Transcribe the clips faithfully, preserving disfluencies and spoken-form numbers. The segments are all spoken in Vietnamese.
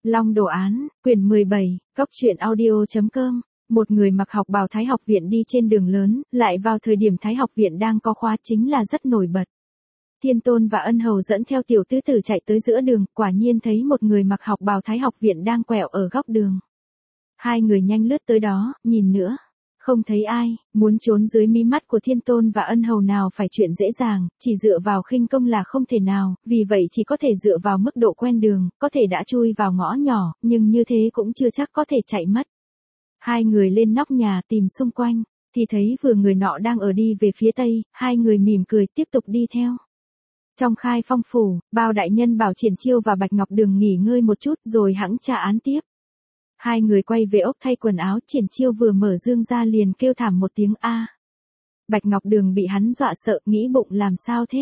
Long đồ án, quyển mười bảy, góc truyện audio chấm com. Một người mặc học bào Thái học viện đi trên đường lớn, lại vào thời điểm Thái học viện đang có khóa chính là rất nổi bật. Thiên Tôn và Ân Hầu dẫn theo tiểu tứ tử chạy tới giữa đường, quả nhiên thấy một người mặc học bào Thái học viện đang quẹo ở góc đường. Hai người nhanh lướt tới đó, nhìn nữa. Không thấy ai, muốn trốn dưới mí mắt của Thiên Tôn và Ân Hầu nào phải chuyện dễ dàng, chỉ dựa vào khinh công là không thể nào, vì vậy chỉ có thể dựa vào mức độ quen đường, có thể đã chui vào ngõ nhỏ, nhưng như thế cũng chưa chắc có thể chạy mất. Hai người lên nóc nhà tìm xung quanh, thì thấy vừa người nọ đang ở đi về phía tây, hai người mỉm cười tiếp tục đi theo. Trong khai phong phủ, Bao đại nhân bảo Triển Chiêu và Bạch Ngọc Đường nghỉ ngơi một chút rồi hẵng tra án tiếp. Hai người quay về ốc thay quần áo, Triển Chiêu vừa mở dương ra liền kêu thảm một tiếng a. Bạch Ngọc Đường bị hắn dọa sợ, nghĩ bụng làm sao thế.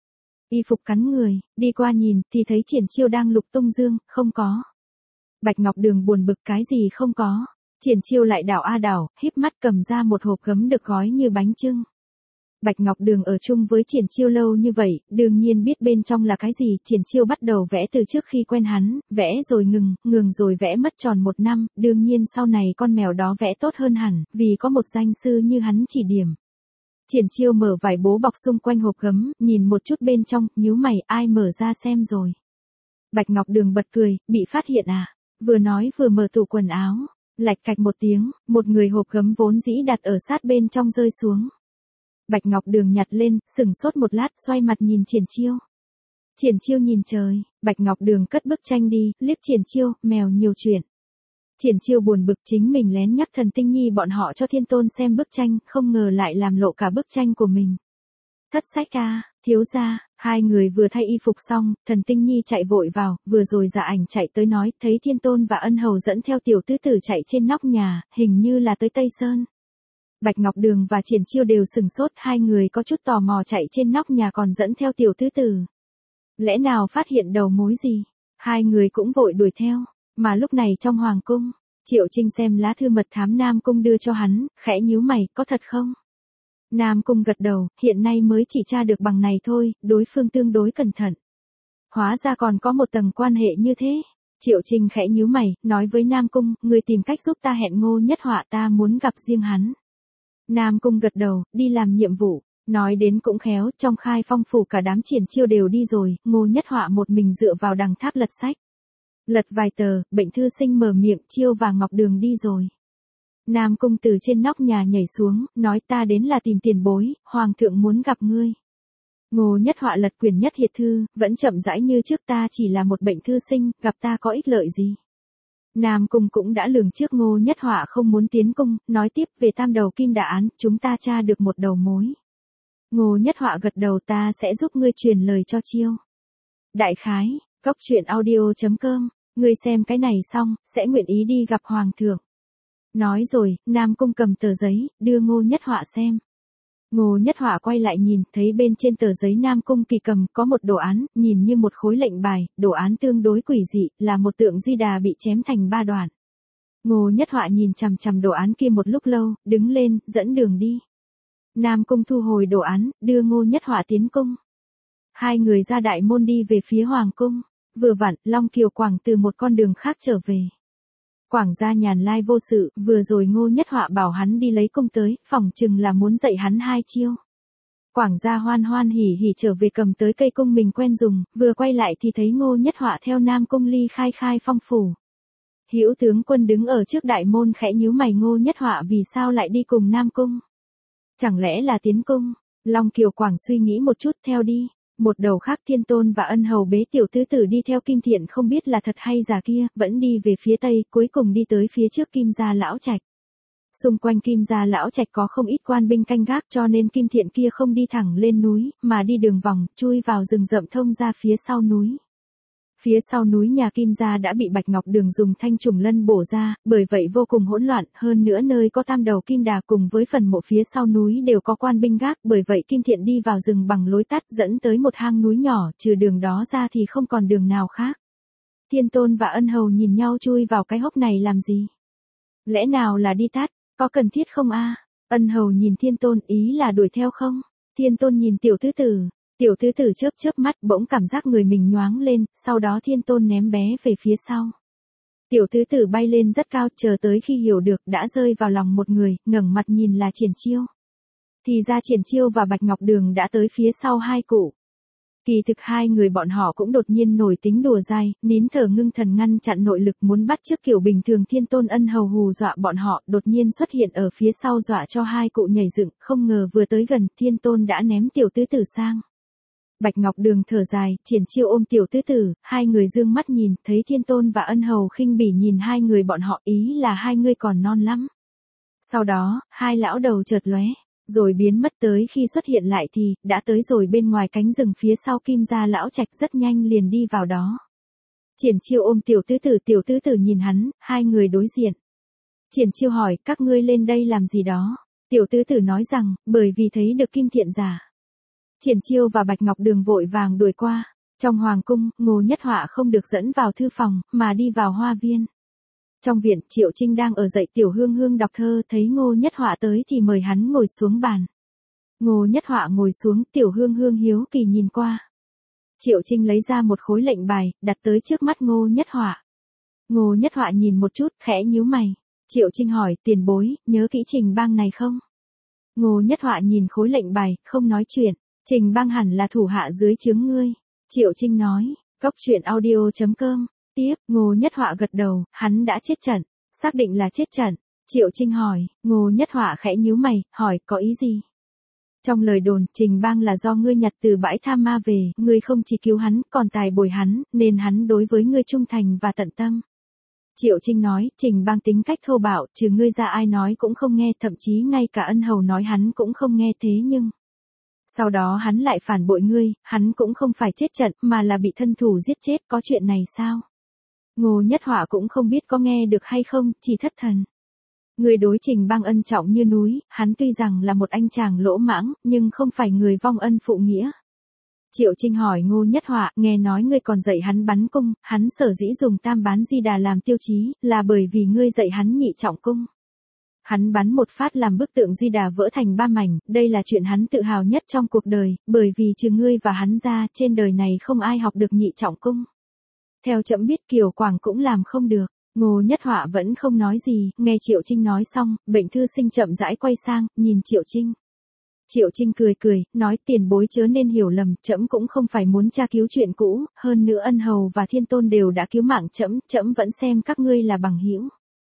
Y phục cắn người, đi qua nhìn thì thấy Triển Chiêu đang lục tung dương, không có. Bạch Ngọc Đường buồn bực cái gì không có. Triển Chiêu lại đảo a đảo, híp mắt cầm ra một hộp gấm được gói như bánh chưng. Bạch Ngọc Đường ở chung với Triển Chiêu lâu như vậy, đương nhiên biết bên trong là cái gì. Triển Chiêu bắt đầu vẽ từ trước khi quen hắn, vẽ rồi ngừng, ngừng rồi vẽ mất tròn một năm, đương nhiên sau này con mèo đó vẽ tốt hơn hẳn, vì có một danh sư như hắn chỉ điểm. Triển Chiêu mở vải bố bọc xung quanh hộp gấm, nhìn một chút bên trong, nhíu mày, ai mở ra xem rồi. Bạch Ngọc Đường bật cười, bị phát hiện à, vừa nói vừa mở tủ quần áo, lạch cạch một tiếng, một người hộp gấm vốn dĩ đặt ở sát bên trong rơi xuống. Bạch Ngọc Đường nhặt lên, sừng sốt một lát, xoay mặt nhìn Triển Chiêu. Triển Chiêu nhìn trời, Bạch Ngọc Đường cất bức tranh đi, liếc Triển Chiêu, mèo nhiều chuyện. Triển Chiêu buồn bực chính mình lén nhắc Thần Tinh Nhi bọn họ cho Thiên Tôn xem bức tranh, không ngờ lại làm lộ cả bức tranh của mình. Thất sách ca, thiếu gia, hai người vừa thay y phục xong, Thần Tinh Nhi chạy vội vào, vừa rồi Dạ Ảnh chạy tới nói, thấy Thiên Tôn và Ân Hầu dẫn theo tiểu tứ tử chạy trên nóc nhà, hình như là tới Tây Sơn. Bạch Ngọc Đường và Triển Chiêu đều sừng sốt, hai người có chút tò mò chạy trên nóc nhà còn dẫn theo tiểu tứ tử. Lẽ nào phát hiện đầu mối gì? Hai người cũng vội đuổi theo, mà lúc này trong hoàng cung, Triệu Trinh xem lá thư mật thám Nam Cung đưa cho hắn, khẽ nhíu mày, có thật không? Nam Cung gật đầu, hiện nay mới chỉ tra được bằng này thôi, đối phương tương đối cẩn thận. Hóa ra còn có một tầng quan hệ như thế. Triệu Trinh khẽ nhíu mày, nói với Nam Cung, người tìm cách giúp ta hẹn Ngô Nhất Họa, ta muốn gặp riêng hắn. Nam Cung gật đầu, đi làm nhiệm vụ. Nói đến cũng khéo, trong khai phong phủ cả đám Triển Chiêu đều đi rồi, Ngô Nhất Họa một mình dựa vào đằng tháp lật sách. Lật vài tờ, bệnh thư sinh mở miệng, Chiêu và Ngọc Đường đi rồi. Nam Cung từ trên nóc nhà nhảy xuống, nói ta đến là tìm tiền bối, Hoàng thượng muốn gặp ngươi. Ngô Nhất Họa lật quyển nhất hiệt thư, vẫn chậm rãi như trước, ta chỉ là một bệnh thư sinh, gặp ta có ích lợi gì. Nam Cung cũng đã lường trước Ngô Nhất Họa không muốn tiến cung, nói tiếp về tam đầu kim đà án, chúng ta tra được một đầu mối. Ngô Nhất Họa gật đầu, ta sẽ giúp ngươi truyền lời cho Chiêu. Đại khái, góc truyện audio chấm com, ngươi xem cái này xong, sẽ nguyện ý đi gặp Hoàng thượng. Nói rồi, Nam Cung cầm tờ giấy, đưa Ngô Nhất Họa xem. Ngô Nhất Họa quay lại nhìn, thấy bên trên tờ giấy Nam Cung kỳ cầm có một đồ án, nhìn như một khối lệnh bài, đồ án tương đối quỷ dị, là một tượng Di Đà bị chém thành ba đoạn. Ngô Nhất Họa nhìn chằm chằm đồ án kia một lúc lâu, đứng lên, dẫn đường đi. Nam Cung thu hồi đồ án, đưa Ngô Nhất Họa tiến cung. Hai người ra đại môn đi về phía hoàng cung, vừa vặn, Long Kiều Quảng từ một con đường khác trở về. Quảng gia nhàn lai vô sự, vừa rồi Ngô Nhất Họa bảo hắn đi lấy cung tới, phỏng chừng là muốn dạy hắn hai chiêu. Quảng gia hoan hoan hỉ hỉ trở về cầm tới cây cung mình quen dùng, vừa quay lại thì thấy Ngô Nhất Họa theo Nam Cung ly khai khai phong phủ. Hữu tướng quân đứng ở trước đại môn khẽ nhíu mày, Ngô Nhất Họa vì sao lại đi cùng Nam Cung? Chẳng lẽ là tiến cung? Long Kiều Quảng suy nghĩ một chút, theo đi. Một đầu khác Thiên Tôn và Ân Hầu bế tiểu tứ tử đi theo Kim Thiện, không biết là thật hay giả kia, vẫn đi về phía tây, cuối cùng đi tới phía trước Kim gia lão trạch. Xung quanh Kim gia lão trạch có không ít quan binh canh gác, cho nên Kim Thiện kia không đi thẳng lên núi, mà đi đường vòng, chui vào rừng rậm thông ra phía sau núi. Phía sau núi nhà Kim gia đã bị Bạch Ngọc Đường dùng thanh trùng lân bổ ra, bởi vậy vô cùng hỗn loạn, hơn nữa nơi có tam đầu kim đà cùng với phần mộ phía sau núi đều có quan binh gác, bởi vậy Kim Thiện đi vào rừng bằng lối tắt dẫn tới một hang núi nhỏ, trừ đường đó ra thì không còn đường nào khác. Thiên Tôn và Ân Hầu nhìn nhau, chui vào cái hốc này làm gì? Lẽ nào là đi tắt, có cần thiết không a? Ân Hầu nhìn Thiên Tôn, ý là đuổi theo không? Thiên Tôn nhìn tiểu tứ tử. Tiểu tứ tử chớp chớp mắt, bỗng cảm giác người mình nhoáng lên, sau đó Thiên Tôn ném bé về phía sau. Tiểu tứ tử bay lên rất cao, chờ tới khi hiểu được đã rơi vào lòng một người, ngẩng mặt nhìn là Triển Chiêu. Thì ra Triển Chiêu và Bạch Ngọc Đường đã tới phía sau hai cụ. Kỳ thực hai người bọn họ cũng đột nhiên nổi tính đùa dai, nín thở ngưng thần ngăn chặn nội lực muốn bắt chước kiểu bình thường Thiên Tôn Ân Hầu hù dọa bọn họ, đột nhiên xuất hiện ở phía sau dọa cho hai cụ nhảy dựng, không ngờ vừa tới gần, Thiên Tôn đã ném tiểu tứ tử sang. Bạch Ngọc Đường thở dài, Triển Chiêu ôm tiểu tứ tử, hai người dương mắt nhìn, thấy Thiên Tôn và Ân Hầu khinh bỉ nhìn hai người bọn họ, ý là hai người còn non lắm. Sau đó, hai lão đầu chợt lóe, rồi biến mất, tới khi xuất hiện lại thì, đã tới rồi bên ngoài cánh rừng phía sau Kim gia lão trạch, rất nhanh liền đi vào đó. Triển Chiêu ôm tiểu tứ tử, tiểu tứ tử nhìn hắn, hai người đối diện. Triển Chiêu hỏi, các ngươi lên đây làm gì đó? Tiểu tứ tử nói rằng, bởi vì thấy được Kim Thiện giả. Triển Chiêu và Bạch Ngọc Đường vội vàng đuổi qua. Trong hoàng cung, Ngô Nhất Họa không được dẫn vào thư phòng, mà đi vào hoa viên. Trong viện, Triệu Trinh đang ở dạy Tiểu Hương Hương đọc thơ, thấy Ngô Nhất Họa tới thì mời hắn ngồi xuống bàn. Ngô Nhất Họa ngồi xuống, Tiểu Hương Hương hiếu kỳ nhìn qua. Triệu Trinh lấy ra một khối lệnh bài, đặt tới trước mắt Ngô Nhất Họa. Ngô Nhất Họa nhìn một chút, khẽ nhíu mày. Triệu Trinh hỏi, tiền bối, nhớ kỹ Trình Bang này không? Ngô Nhất Họa nhìn khối lệnh bài, không nói chuyện. Trình Bang hẳn là thủ hạ dưới trướng ngươi. Triệu Trinh nói, cốc truyện audio chấm com. Tiếp, Ngô Nhất Họa gật đầu, hắn đã chết trận. Xác định là chết trận. Triệu Trinh hỏi, Ngô Nhất Họa khẽ nhíu mày, hỏi, có ý gì? Trong lời đồn, Trình Bang là do ngươi nhặt từ bãi Tham Ma về, ngươi không chỉ cứu hắn, còn tài bồi hắn, nên hắn đối với ngươi trung thành và tận tâm. Triệu Trinh nói, Trình Bang tính cách thô bạo, trừ ngươi ra ai nói cũng không nghe, thậm chí ngay cả Ân Hầu nói hắn cũng không nghe, thế nhưng sau đó hắn lại phản bội ngươi, hắn cũng không phải chết trận, mà là bị thân thủ giết chết, có chuyện này sao? Ngô Nhất Họa cũng không biết có nghe được hay không, chỉ thất thần. Người đối Trình Bang ân trọng như núi, hắn tuy rằng là một anh chàng lỗ mãng, nhưng không phải người vong ân phụ nghĩa. Triệu Trinh hỏi Ngô Nhất Họa, nghe nói ngươi còn dạy hắn bắn cung, hắn sở dĩ dùng tam bán di đà làm tiêu chí, là bởi vì ngươi dạy hắn nhị trọng cung. Hắn bắn một phát làm bức tượng di đà vỡ thành ba mảnh, đây là chuyện hắn tự hào nhất trong cuộc đời, bởi vì trừ ngươi và hắn ra, trên đời này không ai học được nhị trọng cung. Theo trẫm biết Kiều Quảng cũng làm không được. Ngô Nhất Họa vẫn không nói gì, nghe Triệu Trinh nói xong, bệnh thư sinh chậm rãi quay sang, nhìn Triệu Trinh. Triệu Trinh cười cười, nói tiền bối chớ nên hiểu lầm, trẫm cũng không phải muốn tra cứu chuyện cũ, hơn nữa Ân Hầu và Thiên Tôn đều đã cứu mạng trẫm, trẫm vẫn xem các ngươi là bằng hữu.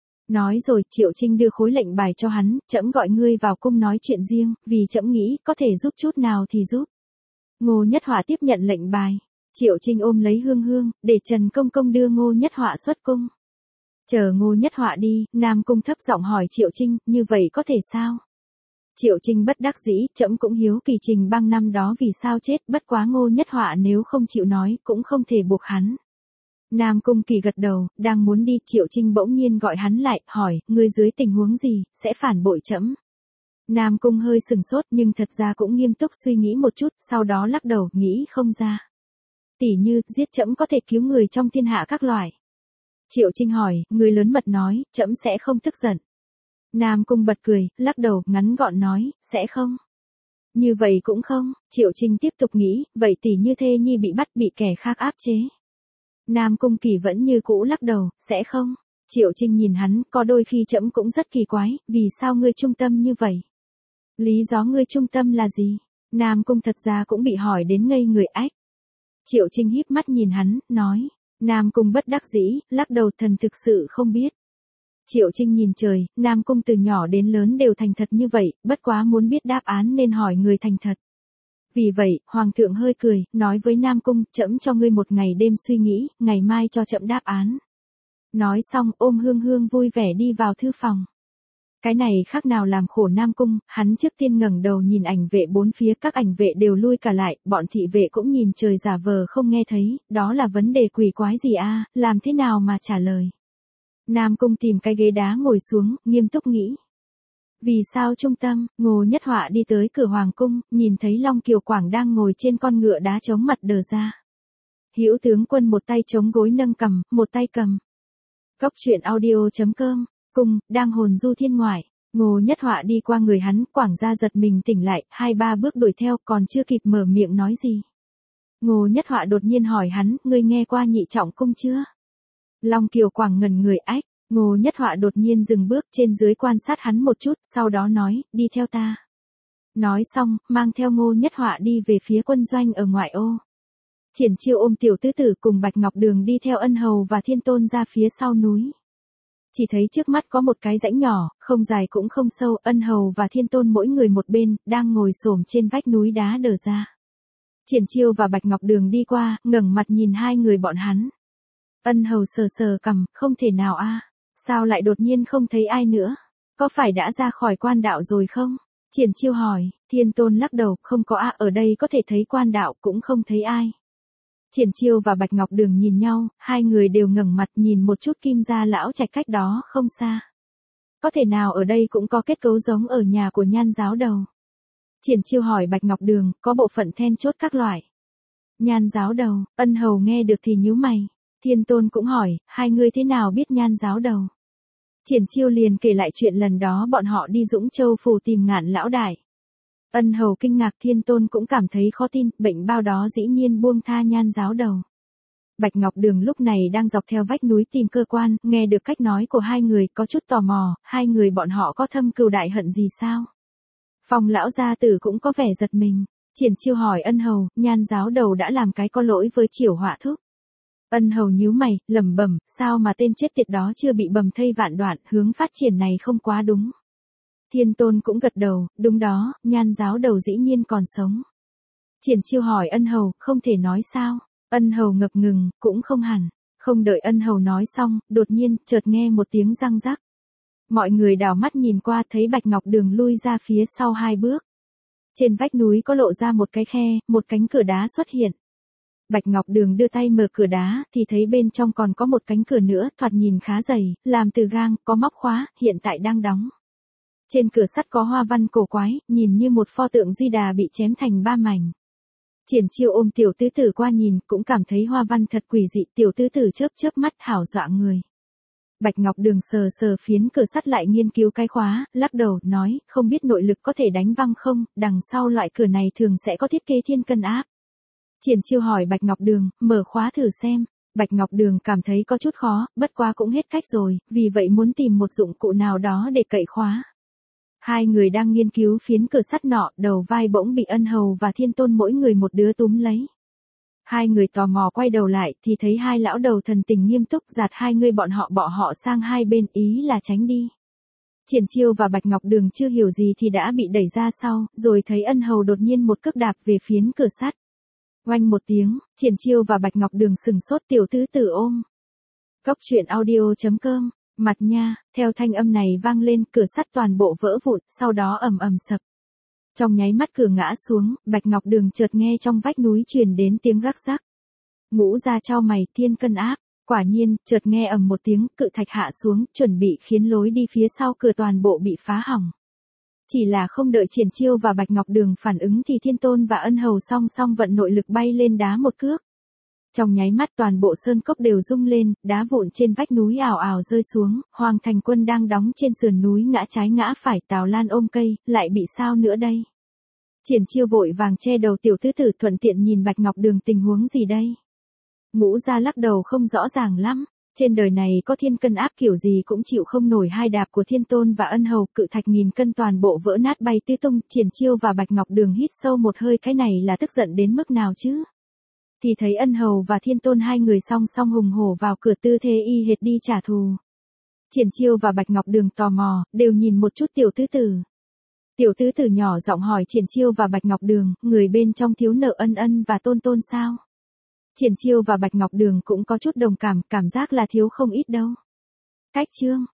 Nói rồi, Triệu Trinh đưa khối lệnh bài cho hắn, trẫm gọi ngươi vào cung nói chuyện riêng, vì trẫm nghĩ có thể giúp chút nào thì giúp. Ngô Nhất Họa tiếp nhận lệnh bài. Triệu Trinh ôm lấy Hương Hương, để Trần Công Công đưa Ngô Nhất Họa xuất cung. Chờ Ngô Nhất Họa đi, Nam Cung thấp giọng hỏi Triệu Trinh, như vậy có thể sao? Triệu Trinh bất đắc dĩ, trẫm cũng hiếu kỳ Trình Bang năm đó vì sao chết, bất quá Ngô Nhất Họa nếu không chịu nói, cũng không thể buộc hắn. Nam Cung Kỳ gật đầu, đang muốn đi, Triệu Trinh bỗng nhiên gọi hắn lại, hỏi, ngươi dưới tình huống gì, sẽ phản bội trẫm? Nam Cung hơi sừng sốt nhưng thật ra cũng nghiêm túc suy nghĩ một chút, sau đó lắc đầu, nghĩ không ra. Tỉ như, giết trẫm có thể cứu người trong thiên hạ các loại. Triệu Trinh hỏi, người lớn mật nói, trẫm sẽ không tức giận. Nam Cung bật cười, lắc đầu, ngắn gọn nói, sẽ không. Như vậy cũng không, Triệu Trinh tiếp tục nghĩ, vậy tỉ như thê nhi bị bắt bị kẻ khác áp chế. Nam Cung Kỳ vẫn như cũ lắc đầu, sẽ không. Triệu Trinh nhìn hắn, có đôi khi trẫm cũng rất kỳ quái, vì sao ngươi trung tâm như vậy? Lý do ngươi trung tâm là gì? Nam Cung thật ra cũng bị hỏi đến ngây người ách. Triệu Trinh híp mắt nhìn hắn, nói. Nam Cung bất đắc dĩ, lắc đầu, thần thực sự không biết. Triệu Trinh nhìn trời, Nam Cung từ nhỏ đến lớn đều thành thật như vậy, bất quá muốn biết đáp án nên hỏi người thành thật. Vì vậy, Hoàng thượng hơi cười, nói với Nam Cung, trẫm cho ngươi một ngày đêm suy nghĩ, ngày mai cho trẫm đáp án. Nói xong, ôm Hương Hương vui vẻ đi vào thư phòng. Cái này khác nào làm khổ Nam Cung, hắn trước tiên ngẩng đầu nhìn ảnh vệ bốn phía, các ảnh vệ đều lui cả lại, bọn thị vệ cũng nhìn trời giả vờ không nghe thấy, đó là vấn đề quỷ quái gì a, làm thế nào mà trả lời. Nam Cung tìm cái ghế đá ngồi xuống, nghiêm túc nghĩ. Vì sao trung tâm, Ngô Nhất Họa đi tới cửa hoàng cung, nhìn thấy Long Kiều Quảng đang ngồi trên con ngựa đá chống mặt đờ ra. Hữu tướng quân một tay chống gối nâng cầm, một tay cầm. Cốc truyện audio chấm com, cung, đang hồn du thiên ngoại. Ngô Nhất Họa đi qua người hắn, Quảng gia giật mình tỉnh lại, hai ba bước đuổi theo, còn chưa kịp mở miệng nói gì. Ngô Nhất Họa đột nhiên hỏi hắn, ngươi nghe qua nhị trọng cung chưa? Long Kiều Quảng ngẩn người ách, Ngô Nhất Họa đột nhiên dừng bước trên dưới quan sát hắn một chút, sau đó nói, đi theo ta. Nói xong, mang theo Ngô Nhất Họa đi về phía quân doanh ở ngoại ô. Triển Chiêu ôm tiểu tứ tử cùng Bạch Ngọc Đường đi theo Ân Hầu và Thiên Tôn ra phía sau núi. Chỉ thấy trước mắt có một cái rãnh nhỏ, không dài cũng không sâu, Ân Hầu và Thiên Tôn mỗi người một bên, đang ngồi xổm trên vách núi đá đờ ra. Triển Chiêu và Bạch Ngọc Đường đi qua, ngẩng mặt nhìn hai người bọn hắn. Ân Hầu sờ sờ cằm, không thể nào a, sao lại đột nhiên không thấy ai nữa? Có phải đã ra khỏi quan đạo rồi không? Triển Chiêu hỏi. Thiên Tôn lắc đầu, không có a, ở đây có thể thấy quan đạo, cũng không thấy ai. Triển Chiêu và Bạch Ngọc Đường nhìn nhau, hai người đều ngẩng mặt nhìn một chút Kim gia lão trạch cách đó không xa. Có thể nào ở đây cũng có kết cấu giống ở nhà của Nhan giáo đầu? Triển Chiêu hỏi Bạch Ngọc Đường, có bộ phận then chốt các loại. Nhan giáo đầu, Ân Hầu nghe được thì nhíu mày. Thiên Tôn cũng hỏi, hai người thế nào biết Nhan giáo đầu? Triển Chiêu liền kể lại chuyện lần đó bọn họ đi Dũng Châu phủ tìm Ngạn lão đại. Ân Hầu kinh ngạc, Thiên Tôn cũng cảm thấy khó tin, bệnh bao đó dĩ nhiên buông tha Nhan giáo đầu. Bạch Ngọc Đường lúc này đang dọc theo vách núi tìm cơ quan, nghe được cách nói của hai người có chút tò mò, hai người bọn họ có thâm cừu đại hận gì sao? Phong lão gia tử cũng có vẻ giật mình. Triển Chiêu hỏi Ân Hầu, Nhan giáo đầu đã làm cái có lỗi với Chiểu Họa thúc. Ân Hầu nhíu mày, lẩm bẩm, sao mà tên chết tiệt đó chưa bị bầm thây vạn đoạn, hướng phát triển này không quá đúng. Thiên Tôn cũng gật đầu, đúng đó, Nhan giáo đầu dĩ nhiên còn sống. Triển Chiêu hỏi Ân Hầu, không thể nói sao? Ân Hầu ngập ngừng, cũng không hẳn. Không đợi Ân Hầu nói xong, đột nhiên, chợt nghe một tiếng răng rắc. Mọi người đảo mắt nhìn qua thấy Bạch Ngọc Đường lui ra phía sau hai bước. Trên vách núi có lộ ra một cái khe, một cánh cửa đá xuất hiện. Bạch Ngọc Đường đưa tay mở cửa đá, thì thấy bên trong còn có một cánh cửa nữa, thoạt nhìn khá dày, làm từ gang, có móc khóa, hiện tại đang đóng. Trên cửa sắt có hoa văn cổ quái, nhìn như một pho tượng Di Đà bị chém thành ba mảnh. Triển Chiêu ôm tiểu tứ tử qua nhìn, cũng cảm thấy hoa văn thật quỷ dị, tiểu tứ tử chớp chớp mắt hảo dọa người. Bạch Ngọc Đường sờ sờ phiến cửa sắt lại nghiên cứu cái khóa, lắc đầu, nói, không biết nội lực có thể đánh văng không, đằng sau loại cửa này thường sẽ có thiết kế thiên cân áp. Triển Chiêu hỏi Bạch Ngọc Đường, mở khóa thử xem. Bạch Ngọc Đường cảm thấy có chút khó, bất quá cũng hết cách rồi, vì vậy muốn tìm một dụng cụ nào đó để cậy khóa. Hai người đang nghiên cứu phiến cửa sắt nọ, đầu vai bỗng bị Ân Hầu và Thiên Tôn mỗi người một đứa túm lấy. Hai người tò mò quay đầu lại, thì thấy hai lão đầu thần tình nghiêm túc giạt hai người bọn họ bỏ họ sang hai bên, ý là tránh đi. Triển Chiêu và Bạch Ngọc Đường chưa hiểu gì thì đã bị đẩy ra sau, rồi thấy Ân Hầu đột nhiên một cước đạp về phiến cửa sắt. Oanh một tiếng, Triển Chiêu và Bạch Ngọc Đường sừng sốt, tiểu tứ tử ôm. Cốc truyện audio chấm com, mặt nha, theo thanh âm này vang lên, cửa sắt toàn bộ vỡ vụn, sau đó ầm ầm sập. Trong nháy mắt cửa ngã xuống, Bạch Ngọc Đường chợt nghe trong vách núi truyền đến tiếng rắc rắc. Ngũ ra chau mày, thiên cân áp, quả nhiên, chợt nghe ầm một tiếng, cự thạch hạ xuống, chuẩn bị khiến lối đi phía sau cửa toàn bộ bị phá hỏng. Chỉ là không đợi Triển Chiêu và Bạch Ngọc Đường phản ứng thì Thiên Tôn và Ân Hầu song song vận nội lực bay lên đá một cước. Trong nháy mắt toàn bộ sơn cốc đều rung lên, đá vụn trên vách núi ảo ảo rơi xuống, Hoàng Thành Quân đang đóng trên sườn núi ngã trái ngã phải, Tào Lan ôm cây, lại bị sao nữa đây? Triển Chiêu vội vàng che đầu tiểu tứ tử, thuận tiện nhìn Bạch Ngọc Đường, tình huống gì đây? Ngũ gia lắc đầu, không rõ ràng lắm. Trên đời này có thiên cân áp kiểu gì cũng chịu không nổi hai đạp của Thiên Tôn và Ân Hầu, cự thạch nghìn cân toàn bộ vỡ nát bay tứ tung. Triển Chiêu và Bạch Ngọc Đường hít sâu một hơi, cái này là tức giận đến mức nào chứ? Thì thấy Ân Hầu và Thiên Tôn hai người song song hùng hổ vào cửa, tư thế y hệt đi trả thù. Triển Chiêu và Bạch Ngọc Đường tò mò, đều nhìn một chút tiểu tứ tử. Tiểu tứ tử nhỏ giọng hỏi Triển Chiêu và Bạch Ngọc Đường, người bên trong thiếu nợ Ân Ân và Tôn Tôn sao? Triển Chiêu và Bạch Ngọc Đường cũng có chút đồng cảm, cảm giác là thiếu không ít đâu. Cách chương